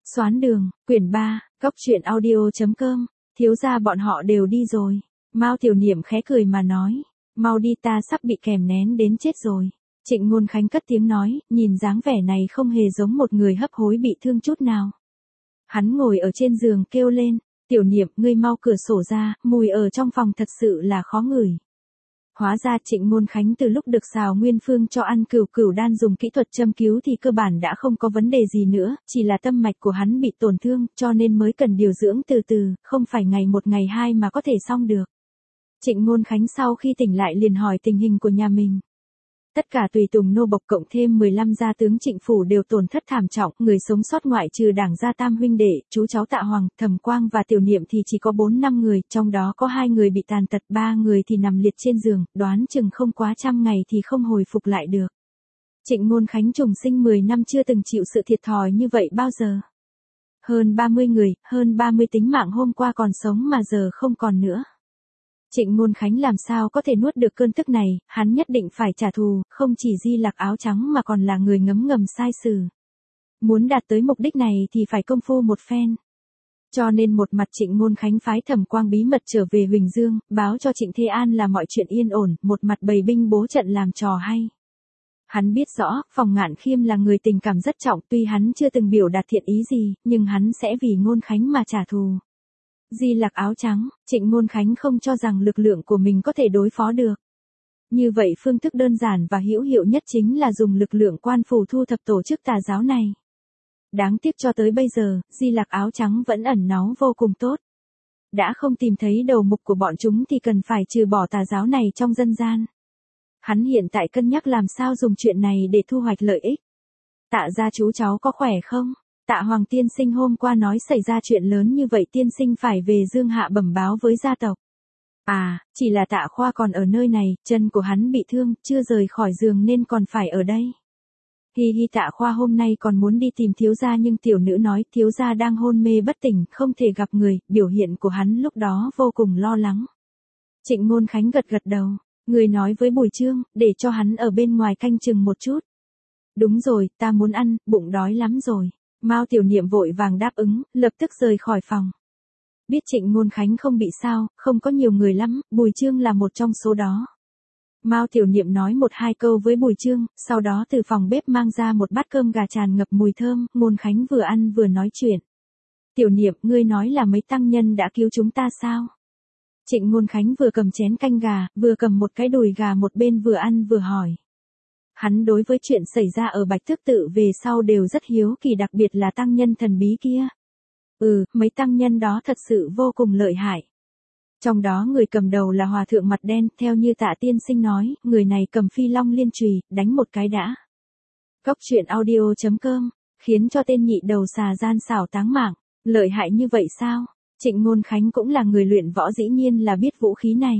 Xoán đường, quyển 3, góc truyện audio.com, thiếu gia bọn họ đều đi rồi. Mao Tiểu Niệm khẽ cười mà nói, mau đi ta sắp bị kèm nén đến chết rồi. Trịnh Ngôn Khánh cất tiếng nói, nhìn dáng vẻ này không hề giống một người hấp hối bị thương chút nào. Hắn ngồi ở trên giường kêu lên, Tiểu Niệm ngươi mau cửa sổ ra, mùi ở trong phòng thật sự là khó ngửi. Hóa ra Trịnh Ngôn Khánh từ lúc được Sào Nguyên Phương cho ăn cửu đan dùng kỹ thuật châm cứu thì cơ bản đã không có vấn đề gì nữa, chỉ là tâm mạch của hắn bị tổn thương cho nên mới cần điều dưỡng từ từ, không phải ngày một ngày hai mà có thể xong được. Trịnh Ngôn Khánh sau khi tỉnh lại liền hỏi tình hình của nhà mình. Tất cả tùy tùng nô bộc cộng thêm 15 gia tướng Trịnh phủ đều tổn thất thảm trọng, người sống sót ngoại trừ Đảng gia tam huynh đệ, chú cháu Tạ Hoàng, Thẩm Quang và Tiểu Niệm thì chỉ có 4-5 người, trong đó có 2 người bị tàn tật, 3 người thì nằm liệt trên giường, đoán chừng không quá 100 ngày thì không hồi phục lại được. Trịnh Ngôn Khánh trùng sinh 10 năm chưa từng chịu sự thiệt thòi như vậy bao giờ. Hơn 30 người, hơn 30 tính mạng hôm qua còn sống mà giờ không còn nữa. Trịnh Ngôn Khánh làm sao có thể nuốt được cơn tức này, hắn nhất định phải trả thù, không chỉ Di Lặc áo trắng mà còn là người ngấm ngầm sai xử. Muốn đạt tới mục đích này thì phải công phu một phen. Cho nên một mặt Trịnh Ngôn Khánh phái Thẩm Quang bí mật trở về Huỳnh Dương, báo cho Trịnh Thế An là mọi chuyện yên ổn, một mặt bày binh bố trận làm trò hay. Hắn biết rõ, Phòng Ngạn Khiêm là người tình cảm rất trọng, tuy hắn chưa từng biểu đạt thiện ý gì, nhưng hắn sẽ vì Ngôn Khánh mà trả thù. Di Lặc áo trắng, Trịnh Ngôn Khánh không cho rằng lực lượng của mình có thể đối phó được. Như vậy phương thức đơn giản và hữu hiệu nhất chính là dùng lực lượng quan phủ thu thập tổ chức tà giáo này. Đáng tiếc cho tới bây giờ, Di Lặc áo trắng vẫn ẩn náu vô cùng tốt. Đã không tìm thấy đầu mục của bọn chúng thì cần phải trừ bỏ tà giáo này trong dân gian. Hắn hiện tại cân nhắc làm sao dùng chuyện này để thu hoạch lợi ích. Tạ gia chú cháu có khỏe không? Tạ Hoàng tiên sinh hôm qua nói xảy ra chuyện lớn như vậy tiên sinh phải về Dương Hạ bẩm báo với gia tộc. À, chỉ là Tạ Khoa còn ở nơi này, chân của hắn bị thương, chưa rời khỏi giường nên còn phải ở đây. Hi hi Tạ Khoa hôm nay còn muốn đi tìm thiếu gia nhưng tiểu nữ nói thiếu gia đang hôn mê bất tỉnh, không thể gặp người, biểu hiện của hắn lúc đó vô cùng lo lắng. Trịnh Ngôn Khánh gật đầu, người nói với Bùi Trương, để cho hắn ở bên ngoài canh chừng một chút. Đúng rồi, ta muốn ăn, bụng đói lắm rồi. Mao Tiểu Niệm vội vàng đáp ứng, lập tức rời khỏi phòng. Biết Trịnh Ngôn Khánh không bị sao, không có nhiều người lắm, Bùi Trương là một trong số đó. Mao Tiểu Niệm nói 1-2 câu với Bùi Trương, sau đó từ phòng bếp mang ra một bát cơm gà tràn ngập mùi thơm, Ngôn Khánh vừa ăn vừa nói chuyện. Tiểu Niệm, ngươi nói là mấy tăng nhân đã cứu chúng ta sao? Trịnh Ngôn Khánh vừa cầm chén canh gà, vừa cầm một cái đùi gà một bên vừa ăn vừa hỏi. Hắn đối với chuyện xảy ra ở Bạch Tước Tự về sau đều rất hiếu kỳ, đặc biệt là tăng nhân thần bí kia. Mấy tăng nhân đó thật sự vô cùng lợi hại. Trong đó người cầm đầu là hòa thượng mặt đen, theo như Tạ tiên sinh nói, người này cầm phi long liên chùy, đánh một cái đã. Góc truyện audio.com, khiến cho tên nhị đầu xà gian xảo táng mạng, lợi hại như vậy sao? Trịnh Ngôn Khánh cũng là người luyện võ dĩ nhiên là biết vũ khí này.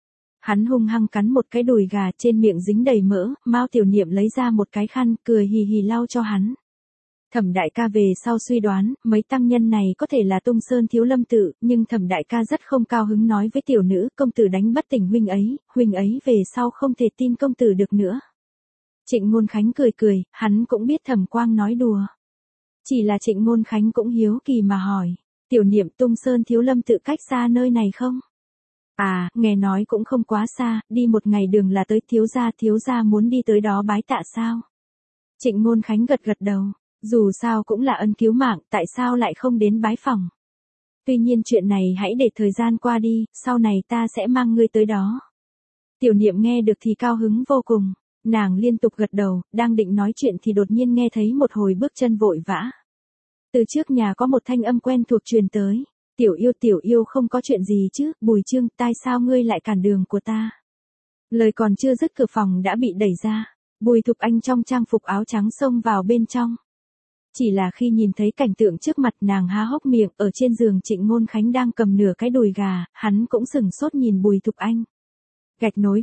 Hắn hung hăng cắn một cái đùi gà trên miệng dính đầy mỡ, Mao Tiểu Niệm lấy ra một cái khăn, cười hì hì lau cho hắn. Thẩm đại ca về sau suy đoán, mấy tăng nhân này có thể là Tung Sơn Thiếu Lâm Tự, nhưng Thẩm đại ca rất không cao hứng nói với tiểu nữ, công tử đánh bất tỉnh huynh ấy về sau không thể tin công tử được nữa. Trịnh Ngôn Khánh cười, hắn cũng biết Thẩm Quang nói đùa. Chỉ là Trịnh Ngôn Khánh cũng hiếu kỳ mà hỏi, Tiểu Niệm Tung Sơn Thiếu Lâm Tự cách xa nơi này không? À, nghe nói cũng không quá xa, đi một ngày đường là tới, thiếu gia muốn đi tới đó bái tạ sao? Trịnh Ngôn Khánh gật đầu, dù sao cũng là ân cứu mạng, tại sao lại không đến bái phỏng? Tuy nhiên chuyện này hãy để thời gian qua đi, sau này ta sẽ mang ngươi tới đó. Tiểu Niệm nghe được thì cao hứng vô cùng, nàng liên tục gật đầu, đang định nói chuyện thì đột nhiên nghe thấy một hồi bước chân vội vã. Từ trước nhà có một thanh âm quen thuộc truyền tới. Tiểu yêu không có chuyện gì chứ, Bùi Trương, tại sao ngươi lại cản đường của ta? Lời còn chưa dứt cửa phòng đã bị đẩy ra, Bùi Thục Anh trong trang phục áo trắng xông vào bên trong. Chỉ là khi nhìn thấy cảnh tượng trước mặt nàng há hốc miệng, ở trên giường Trịnh Ngôn Khánh đang cầm nửa cái đùi gà, hắn cũng sửng sốt nhìn Bùi Thục Anh. Gạch nối.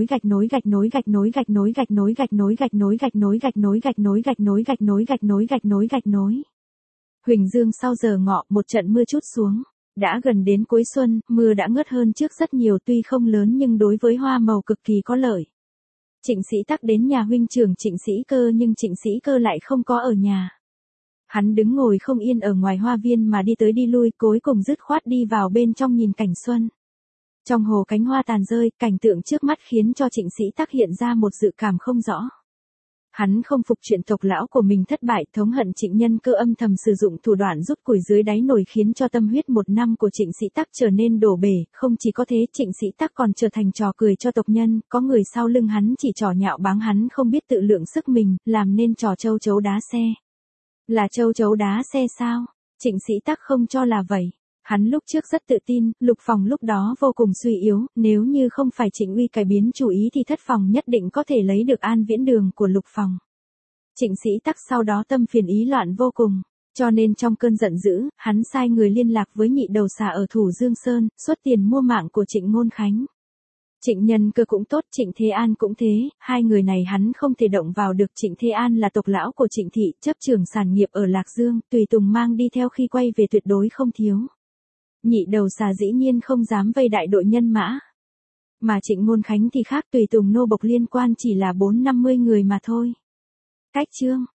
Huỳnh Dương sau giờ ngọ, một trận mưa trút xuống. Đã gần đến cuối xuân, mưa đã ngớt hơn trước rất nhiều, tuy không lớn nhưng đối với hoa màu cực kỳ có lợi. Trịnh Sĩ Tắc đến nhà huynh trưởng Trịnh Sĩ Cơ nhưng Trịnh Sĩ Cơ lại không có ở nhà. Hắn đứng ngồi không yên ở ngoài hoa viên mà đi tới đi lui, cuối cùng dứt khoát đi vào bên trong nhìn cảnh xuân. Trong hồ cánh hoa tàn rơi, cảnh tượng trước mắt khiến cho Trịnh Sĩ Tắc hiện ra một dự cảm không rõ. Hắn không phục chuyện tộc lão của mình thất bại, thống hận Trịnh Nhân Cơ âm thầm sử dụng thủ đoạn rút củi dưới đáy nồi, khiến cho tâm huyết 1 năm của Trịnh Sĩ Tắc trở nên đổ bể. Không chỉ có thế, Trịnh Sĩ Tắc còn trở thành trò cười cho tộc nhân, có người sau lưng hắn chỉ trò nhạo báng hắn không biết tự lượng sức mình, làm nên trò châu chấu đá xe. Là châu chấu đá xe sao? Trịnh Sĩ Tắc không cho là vậy. Hắn lúc trước rất tự tin, Lục Phòng lúc đó vô cùng suy yếu, nếu như không phải Trịnh Uy cải biến chủ ý thì Thất Phòng nhất định có thể lấy được An Viễn Đường của Lục Phòng. Trịnh Sĩ Tắc sau đó tâm phiền ý loạn vô cùng, cho nên trong cơn giận dữ, hắn sai người liên lạc với Nhị Đầu Xà ở Thủ Dương Sơn, xuất tiền mua mạng của Trịnh Ngôn Khánh. Trịnh Nhân Cơ cũng tốt, Trịnh Thế An cũng thế, hai người này hắn không thể động vào được. Trịnh Thế An là tộc lão của Trịnh thị, chấp trưởng sản nghiệp ở Lạc Dương, tùy tùng mang đi theo khi quay về tuyệt đối không thiếu. Nhị Đầu Xà dĩ nhiên không dám vây đại đội nhân mã. Mà Trịnh Ngôn Khánh thì khác, tùy tùng nô bộc liên quan chỉ là 40-50 người mà thôi. Cách chương